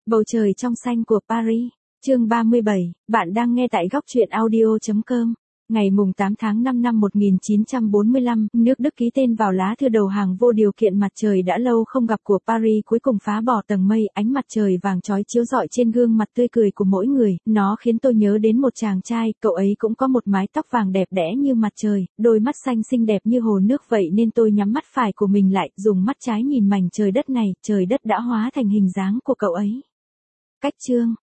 Bầu trời trong xanh của Paris, chương 37, bạn đang nghe tại góc truyện audio.com. Ngày mùng 8 tháng 5 năm 1945, nước Đức ký tên vào lá thư đầu hàng vô điều kiện mặt trời đã lâu không gặp của Paris cuối cùng phá bỏ tầng mây, ánh mặt trời vàng chói chiếu rọi trên gương mặt tươi cười của mỗi người, nó khiến tôi nhớ đến một chàng trai, cậu ấy cũng có một mái tóc vàng đẹp đẽ như mặt trời, đôi mắt xanh xinh đẹp như hồ nước vậy nên tôi nhắm mắt phải của mình lại, dùng mắt trái nhìn mảnh trời đất này, trời đất đã hóa thành hình dáng của cậu ấy. Cách chương